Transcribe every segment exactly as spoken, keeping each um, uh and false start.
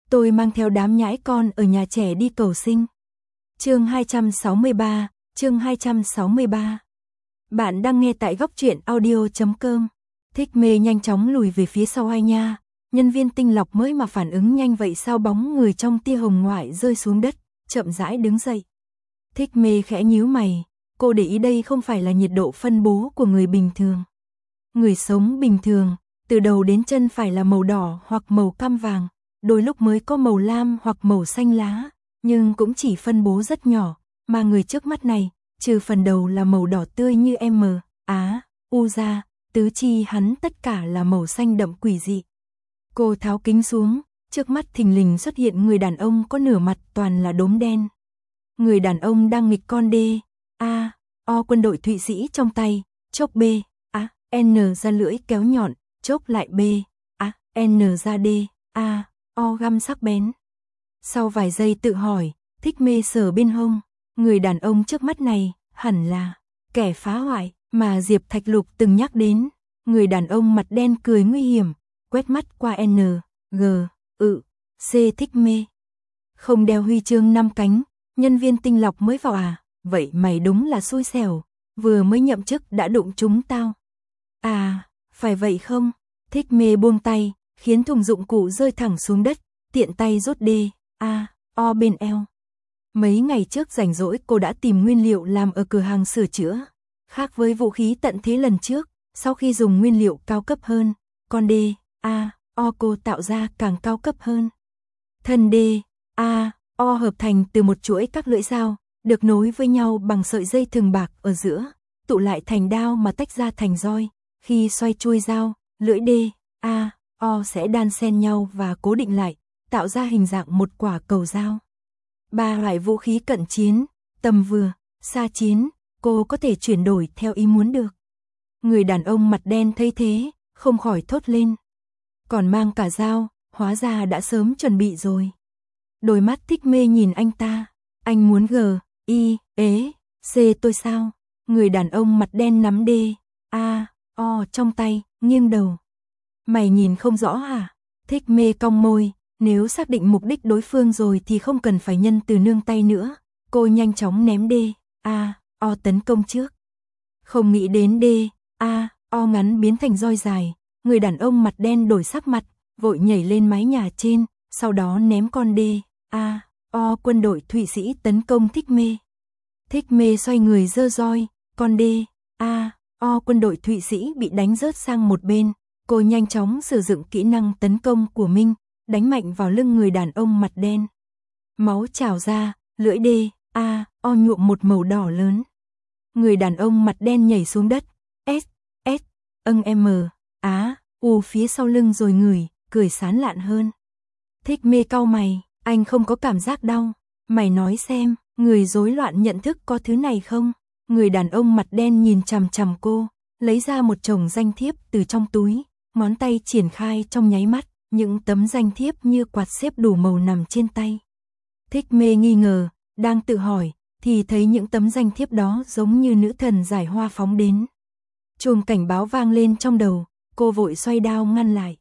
Tôi mang theo đám nhãi con ở nhà trẻ đi cầu sinh. Chương hai trăm sáu mươi ba, chương hai trăm sáu mươi ba. Bạn đang nghe tại góc truyện audio chấm com. Thích Mê nhanh chóng lùi về phía sau ai nha. Nhân viên tinh lọc mới mà phản ứng nhanh vậy sao bóng người trong tia hồng ngoại rơi xuống đất, chậm rãi đứng dậy. Thích Mê khẽ nhíu mày, cô để ý đây không phải là nhiệt độ phân bố của người bình thường. Người sống bình thường, từ đầu đến chân phải là màu đỏ hoặc màu cam vàng, đôi lúc mới có màu lam hoặc màu xanh lá, nhưng cũng chỉ phân bố rất nhỏ, mà người trước mắt này, trừ phần đầu là màu đỏ tươi như M, Á, U ra, tứ chi hắn tất cả là màu xanh đậm quỷ dị. Cô tháo kính xuống, trước mắt thình lình xuất hiện người đàn ông có nửa mặt toàn là đốm đen. Người đàn ông đang nghịch con D, A, O quân đội Thụy Sĩ trong tay, chốc B, A, N ra lưỡi kéo nhọn, chốc lại B, A, N ra D, A, O găm sắc bén. Sau vài giây tự hỏi, Thích Mê sờ bên hông, người đàn ông trước mắt này hẳn là kẻ phá hoại mà Diệp Thạch Lục từng nhắc đến. Người đàn ông mặt đen cười nguy hiểm, quét mắt qua N, G, ự, C. Thích Mê. Không đeo huy chương năm cánh, nhân viên tinh lọc mới vào à, vậy mày đúng là xui xẻo, vừa mới nhậm chức đã đụng chúng tao. À, phải vậy không? Thích Mê buông tay, khiến thùng dụng cụ rơi thẳng xuống đất, tiện tay rút D, A, O bên eo. Mấy ngày trước rảnh rỗi cô đã tìm nguyên liệu làm ở cửa hàng sửa chữa. Khác với vũ khí tận thế lần trước, sau khi dùng nguyên liệu cao cấp hơn, con D, A, O cô tạo ra càng cao cấp hơn. Thân D, A, O hợp thành từ một chuỗi các lưỡi dao, được nối với nhau bằng sợi dây thừng bạc ở giữa, tụ lại thành đao mà tách ra thành roi. Khi xoay chuôi dao, lưỡi D, A, O sẽ đan xen nhau và cố định lại, tạo ra hình dạng một quả cầu dao. Ba loại vũ khí cận chiến, tầm vừa, xa chiến, cô có thể chuyển đổi theo ý muốn được. Người đàn ông mặt đen thấy thế, không khỏi thốt lên. Còn mang cả dao, hóa ra đã sớm chuẩn bị rồi. Đôi mắt Thích Mê nhìn anh ta, anh muốn G, I, ế, C tôi sao? Người đàn ông mặt đen nắm D, A, O trong tay, nghiêng đầu. Mày nhìn không rõ hả? Thích Mê cong môi, nếu xác định mục đích đối phương rồi thì không cần phải nhân từ nương tay nữa. Cô nhanh chóng ném D, A, O tấn công trước. Không nghĩ đến D, A, O ngắn biến thành roi dài, người đàn ông mặt đen đổi sắc mặt, vội nhảy lên mái nhà trên, sau đó ném con D, A, O quân đội Thụy Sĩ tấn công Thích Mê. Thích Mê xoay người giơ roi, con D, A, O quân đội Thụy Sĩ bị đánh rớt sang một bên. Cô nhanh chóng sử dụng kỹ năng tấn công của mình, đánh mạnh vào lưng người đàn ông mặt đen. Máu trào ra, lưỡi D, A, O nhuộm một màu đỏ lớn. Người đàn ông mặt đen nhảy xuống đất, S, S, âng M, Á, U phía sau lưng rồi ngửi, cười sán lạn hơn. Thích Mê cau mày, anh không có cảm giác đau. Mày nói xem, người rối loạn nhận thức có thứ này không? Người đàn ông mặt đen nhìn chằm chằm cô, lấy ra một chồng danh thiếp từ trong túi, ngón tay triển khai trong nháy mắt, những tấm danh thiếp như quạt xếp đủ màu nằm trên tay. Thích Mê nghi ngờ, đang tự hỏi, thì thấy những tấm danh thiếp đó giống như nữ thần giải hoa phóng đến. Chuông cảnh báo vang lên trong đầu, cô vội xoay đao ngăn lại.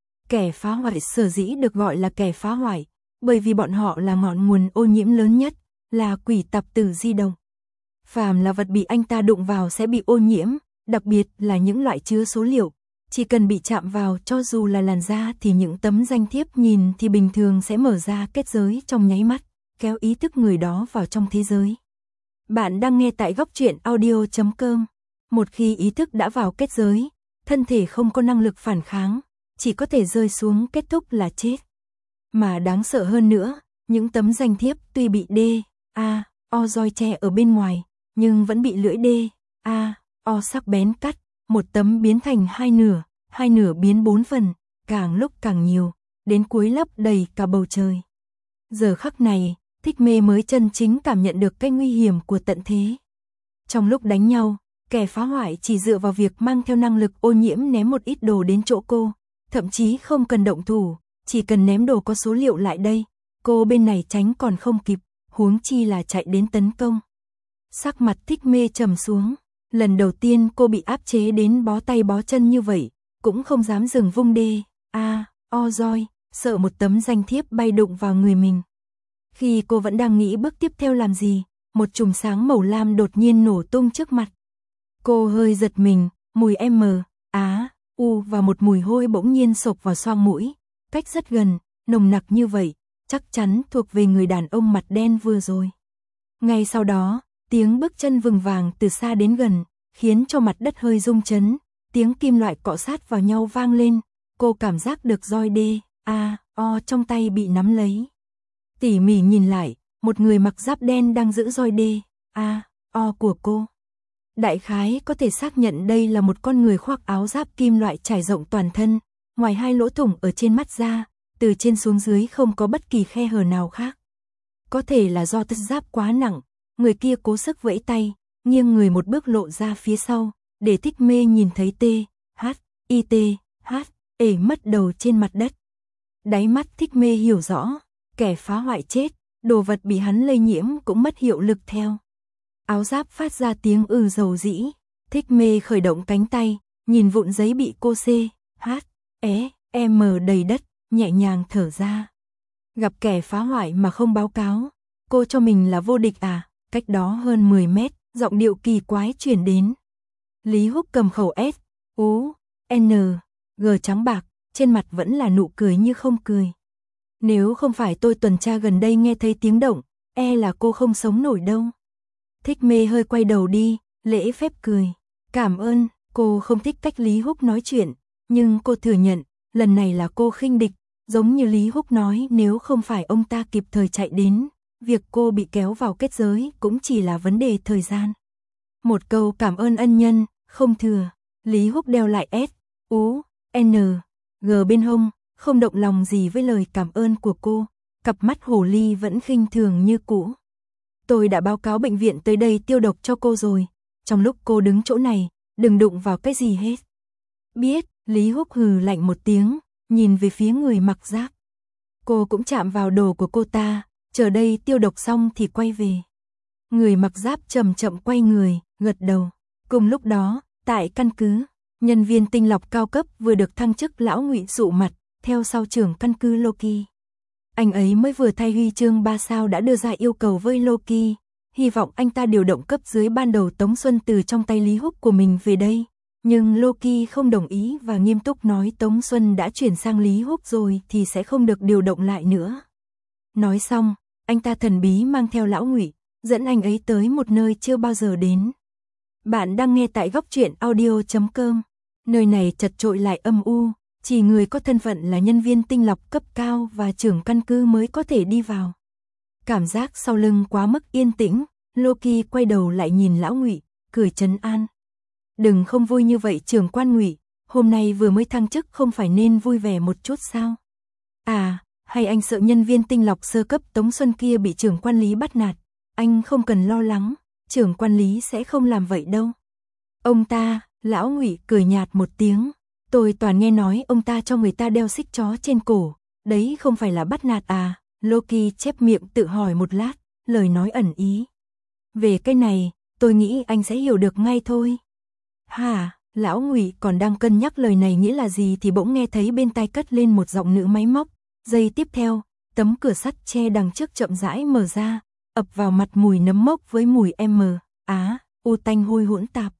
Kẻ phá hoại sở dĩ được gọi là kẻ phá hoại, bởi vì bọn họ là ngọn nguồn ô nhiễm lớn nhất, là quỷ tạp tử di động. Phàm là vật bị anh ta đụng vào sẽ bị ô nhiễm, đặc biệt là những loại chứa số liệu. Chỉ cần bị chạm vào cho dù là làn da thì những tấm danh thiếp nhìn thì bình thường sẽ mở ra kết giới trong nháy mắt, kéo ý thức người đó vào trong thế giới. Bạn đang nghe tại góc truyện audio chấm com. Một khi ý thức đã vào kết giới, thân thể không có năng lực phản kháng, chỉ có thể rơi xuống kết thúc là chết. Mà đáng sợ hơn nữa, những tấm danh thiếp tuy bị D, A, O roi che ở bên ngoài, nhưng vẫn bị lưỡi D, A, O sắc bén cắt, một tấm biến thành hai nửa, hai nửa biến bốn phần, càng lúc càng nhiều, đến cuối lấp đầy cả bầu trời. Giờ khắc này, Thích Mê mới chân chính cảm nhận được cái nguy hiểm của tận thế. Trong lúc đánh nhau, kẻ phá hoại chỉ dựa vào việc mang theo năng lực ô nhiễm ném một ít đồ đến chỗ cô, thậm chí không cần động thủ, chỉ cần ném đồ có số liệu lại đây, cô bên này tránh còn không kịp, huống chi là chạy đến tấn công. Sắc mặt Thích Mê trầm xuống, lần đầu tiên cô bị áp chế đến bó tay bó chân như vậy, cũng không dám dừng vung D, A, O roi, sợ một tấm danh thiếp bay đụng vào người mình. Khi cô vẫn đang nghĩ bước tiếp theo làm gì, một chùm sáng màu lam đột nhiên nổ tung trước mặt. Cô hơi giật mình, mùi M, Á, U và một mùi hôi bỗng nhiên xộc vào xoang mũi, cách rất gần, nồng nặc như vậy, chắc chắn thuộc về người đàn ông mặt đen vừa rồi. Ngay sau đó, tiếng bước chân vừng vàng từ xa đến gần, khiến cho mặt đất hơi rung chấn, tiếng kim loại cọ sát vào nhau vang lên, cô cảm giác được roi đê, A, O trong tay bị nắm lấy. Tỉ mỉ nhìn lại, một người mặc giáp đen đang giữ roi đê, A, O của cô. Đại khái có thể xác nhận đây là một con người khoác áo giáp kim loại trải rộng toàn thân, ngoài hai lỗ thủng ở trên mắt ra, từ trên xuống dưới không có bất kỳ khe hở nào khác. Có thể là do tất giáp quá nặng, người kia cố sức vẫy tay, nghiêng người một bước lộ ra phía sau, để Thích Mê nhìn thấy T, H, I T, H, ể mất đầu trên mặt đất. Đáy mắt Thích Mê hiểu rõ, kẻ phá hoại chết, đồ vật bị hắn lây nhiễm cũng mất hiệu lực theo. Áo giáp phát ra tiếng ư dầu dĩ, Thích Mê khởi động cánh tay, nhìn vụn giấy bị cô C, H, E, M đầy đất, nhẹ nhàng thở ra. Gặp kẻ phá hoại mà không báo cáo, cô cho mình là vô địch à, cách đó hơn mười mét, giọng điệu kỳ quái truyền đến. Lý Húc cầm khẩu S, U, N, G trắng bạc, trên mặt vẫn là nụ cười như không cười. Nếu không phải tôi tuần tra gần đây nghe thấy tiếng động, e là cô không sống nổi đâu. Thích Mê hơi quay đầu đi, lễ phép cười. Cảm ơn, cô không thích cách Lý Húc nói chuyện, nhưng cô thừa nhận, lần này là cô khinh địch, giống như Lý Húc nói nếu không phải ông ta kịp thời chạy đến, việc cô bị kéo vào kết giới cũng chỉ là vấn đề thời gian. Một câu cảm ơn ân nhân, không thừa, Lý Húc đeo lại S, U, N, G bên hông, không động lòng gì với lời cảm ơn của cô, cặp mắt hồ ly vẫn khinh thường như cũ. Tôi đã báo cáo bệnh viện tới đây tiêu độc cho cô rồi, trong lúc cô đứng chỗ này, đừng đụng vào cái gì hết. Biết, Lý Húc hừ lạnh một tiếng, nhìn về phía người mặc giáp. Cô cũng chạm vào đồ của cô ta, chờ đây tiêu độc xong thì quay về. Người mặc giáp chậm chậm quay người, gật đầu. Cùng lúc đó, tại căn cứ, nhân viên tinh lọc cao cấp vừa được thăng chức lão Ngụy sụ mặt, theo sau trưởng căn cứ Loki. Anh ấy mới vừa thay huy chương ba sao đã đưa ra yêu cầu với Loki, hy vọng anh ta điều động cấp dưới ban đầu Tống Xuân từ trong tay Lý Húc của mình về đây. Nhưng Loki không đồng ý và nghiêm túc nói Tống Xuân đã chuyển sang Lý Húc rồi thì sẽ không được điều động lại nữa. Nói xong, anh ta thần bí mang theo lão Ngụy, dẫn anh ấy tới một nơi chưa bao giờ đến. Bạn đang nghe tại góc truyện audio chấm com. Nơi này chật chội lại âm u, chỉ người có thân phận là nhân viên tinh lọc cấp cao và trưởng căn cứ mới có thể đi vào. Cảm giác sau lưng quá mức yên tĩnh, Loki quay đầu lại nhìn lão Ngụy, cười trấn an. Đừng không vui như vậy trưởng quan Ngụy, hôm nay vừa mới thăng chức không phải nên vui vẻ một chút sao? À, hay anh sợ nhân viên tinh lọc sơ cấp Tống Xuân kia bị trưởng quan Lý bắt nạt? Anh không cần lo lắng, trưởng quan Lý sẽ không làm vậy đâu. Ông ta, lão Ngụy cười nhạt một tiếng, tôi toàn nghe nói ông ta cho người ta đeo xích chó trên cổ, đấy không phải là bắt nạt à? Loki chép miệng tự hỏi một lát, lời nói ẩn ý. Về cái này, tôi nghĩ anh sẽ hiểu được ngay thôi. Hả, lão Ngụy còn đang cân nhắc lời này nghĩa là gì thì bỗng nghe thấy bên tai cất lên một giọng nữ máy móc. Giây tiếp theo, tấm cửa sắt che đằng trước chậm rãi mở ra, ập vào mặt mùi nấm mốc với mùi M, Á, U tanh hôi hỗn tạp.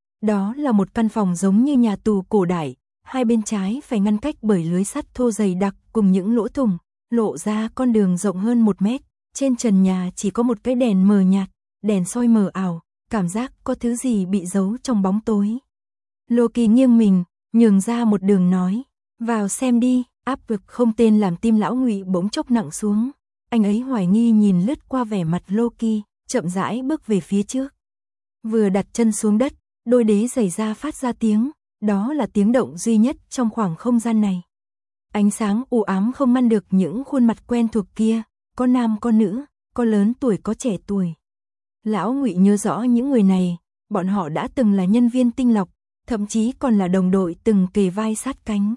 Đó là một căn phòng giống như nhà tù cổ đại, hai bên trái phải ngăn cách bởi lưới sắt thô dày đặc cùng những lỗ thủng, lộ ra con đường rộng hơn một mét, trên trần nhà chỉ có một cái đèn mờ nhạt, đèn soi mờ ảo, cảm giác có thứ gì bị giấu trong bóng tối. Loki nghiêng mình, nhường ra một đường nói, vào xem đi. Áp lực không tên làm tim lão Ngụy bỗng chốc nặng xuống, anh ấy hoài nghi nhìn lướt qua vẻ mặt Loki, chậm rãi bước về phía trước. Vừa đặt chân xuống đất, đôi đế giày da phát ra tiếng, đó là tiếng động duy nhất trong khoảng không gian này. Ánh sáng u ám không ngăn được những khuôn mặt quen thuộc kia, có nam có nữ, có lớn tuổi có trẻ tuổi. Lão Ngụy nhớ rõ những người này, bọn họ đã từng là nhân viên tinh lọc, thậm chí còn là đồng đội từng kề vai sát cánh.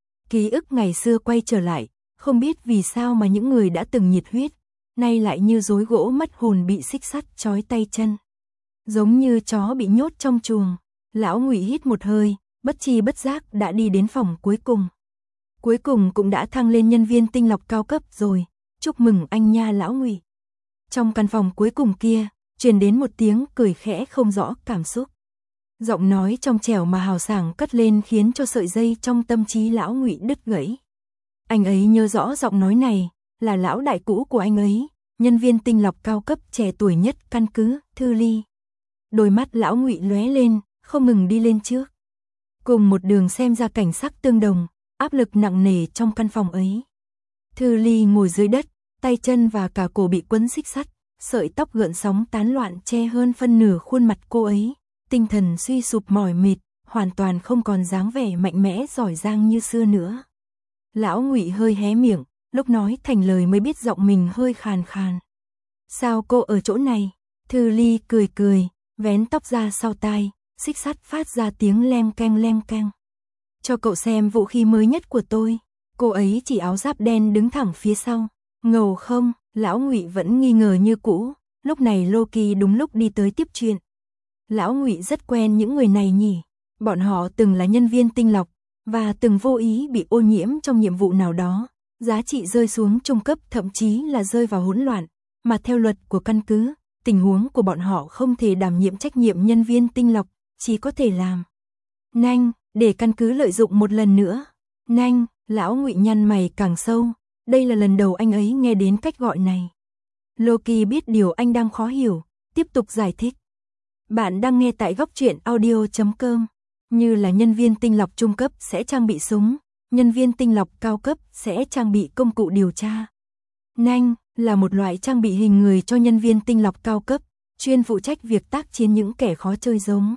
Ký ức ngày xưa quay trở lại, không biết vì sao mà những người đã từng nhiệt huyết, nay lại như rối gỗ mất hồn bị xích sắt trói tay chân. Giống như chó bị nhốt trong chuồng, lão Ngụy hít một hơi, bất tri bất giác đã đi đến phòng cuối cùng. cuối cùng cũng đã thăng lên nhân viên tinh lọc cao cấp rồi, chúc mừng anh nha lão Ngụy. Trong căn phòng cuối cùng kia, truyền đến một tiếng cười khẽ không rõ cảm xúc. Giọng nói trong trẻo mà hào sảng cất lên khiến cho sợi dây trong tâm trí lão Ngụy đứt gãy. Anh ấy nhớ rõ giọng nói này, là lão đại cũ của anh ấy, nhân viên tinh lọc cao cấp trẻ tuổi nhất căn cứ Thư Ly. Đôi mắt lão Ngụy lóe lên, không ngừng đi lên trước. Cùng một đường xem ra cảnh sắc tương đồng, áp lực nặng nề trong căn phòng ấy. Thư Ly ngồi dưới đất, tay chân và cả cổ bị quấn xích sắt, sợi tóc gợn sóng tán loạn che hơn phân nửa khuôn mặt cô ấy, tinh thần suy sụp mỏi mệt, hoàn toàn không còn dáng vẻ mạnh mẽ giỏi giang như xưa nữa. Lão Ngụy hơi hé miệng, lúc nói thành lời mới biết giọng mình hơi khàn khàn. Sao cô ở chỗ này? Thư Ly cười cười, vén tóc ra sau tai, xích sắt phát ra tiếng leng keng leng keng. Cho cậu xem vũ khí mới nhất của tôi. Cô ấy chỉ áo giáp đen đứng thẳng phía sau. Ngầu không? Lão Ngụy vẫn nghi ngờ như cũ. Lúc này Loki đúng lúc đi tới tiếp chuyện. Lão Ngụy rất quen những người này nhỉ. Bọn họ từng là nhân viên tinh lọc, và từng vô ý bị ô nhiễm trong nhiệm vụ nào đó. Giá trị rơi xuống trung cấp, thậm chí là rơi vào hỗn loạn. Mà theo luật của căn cứ, tình huống của bọn họ không thể đảm nhiệm trách nhiệm nhân viên tinh lọc, chỉ có thể làm nanh, để căn cứ lợi dụng một lần nữa. Nanh, lão Ngụy nhăn mày càng sâu, đây là lần đầu anh ấy nghe đến cách gọi này. Loki biết điều anh đang khó hiểu, tiếp tục giải thích. Bạn đang nghe tại góc truyện audio chấm com. Như là nhân viên tinh lọc trung cấp sẽ trang bị súng, nhân viên tinh lọc cao cấp sẽ trang bị công cụ điều tra. Nanh là một loại trang bị hình người cho nhân viên tinh lọc cao cấp, chuyên phụ trách việc tác chiến những kẻ khó chơi giống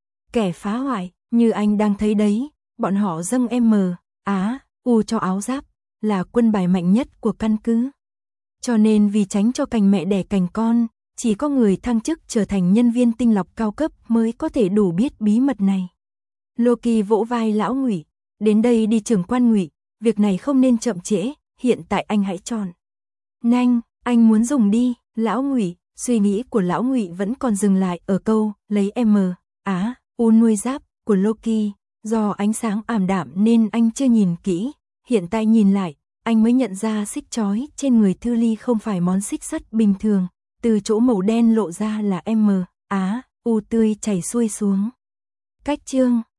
kẻ phá hoại, như anh đang thấy đấy, bọn họ dâng M, Á, U cho áo giáp, là quân bài mạnh nhất của căn cứ. Cho nên vì tránh cho cành mẹ đẻ cành con, chỉ có người thăng chức trở thành nhân viên tinh lọc cao cấp mới có thể đủ biết bí mật này. Loki vỗ vai lão Ngụy, đến đây đi trưởng quan Ngụy, việc này không nên chậm trễ, hiện tại anh hãy chọn nanh, anh muốn dùng đi, lão Ngụy, suy nghĩ của lão Ngụy vẫn còn dừng lại ở câu lấy M, Á, U nuôi giáp của Loki, do ánh sáng ảm đạm nên anh chưa nhìn kỹ, hiện tại nhìn lại, anh mới nhận ra xích chói trên người Thư Ly không phải món xích sắt bình thường, từ chỗ màu đen lộ ra là M, Á, U tươi chảy xuôi xuống. Cách chương